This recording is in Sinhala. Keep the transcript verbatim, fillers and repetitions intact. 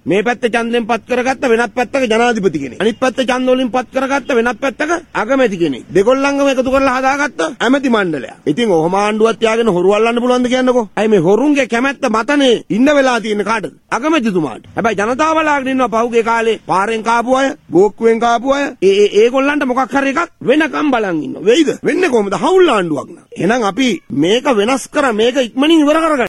මේ පැත්තේ ඡන්දයෙන් පත් කරගත්ත වෙනත් පැත්තක ජනාධිපති කෙනෙක්. අනිත් පැත්තේ ඡන්ද වලින් පත් කරගත්ත වෙනත් පැත්තක අගමැති කෙනෙක්. දෙකොල්ලංගම එකතු කරලා හදාගත්ත ඇමති මණ්ඩලයක්. ඉතින් ඔහොම ආණ්ඩුවක් තියාගෙන හොරු අල්ලන්න පුළුවන්ද කියන්නකෝ? අයි මේ හොරුන්ගේ කැමැත්ත මතනේ ඉන්න වෙලා තියෙන කාටද? අගමැතිතුමාට. හැබැයි ජනතාව බලාගෙන ඉන්නවා පහුගිය කාලේ පාරෙන් කාපු අය, බෝක්කුවෙන් කාපු අය. ඒ ඒ ඒගොල්ලන්ට මොකක් හරි එකක් වෙනකම් බලන් ඉන්නවා. වෙයිද? වෙන්නේ කොහොමද? හවුල් ආණ්ඩුවක් නා. එහෙනම් අපි මේක වෙනස් කර මේක ඉක්මනින් ඉවර කරගන්න.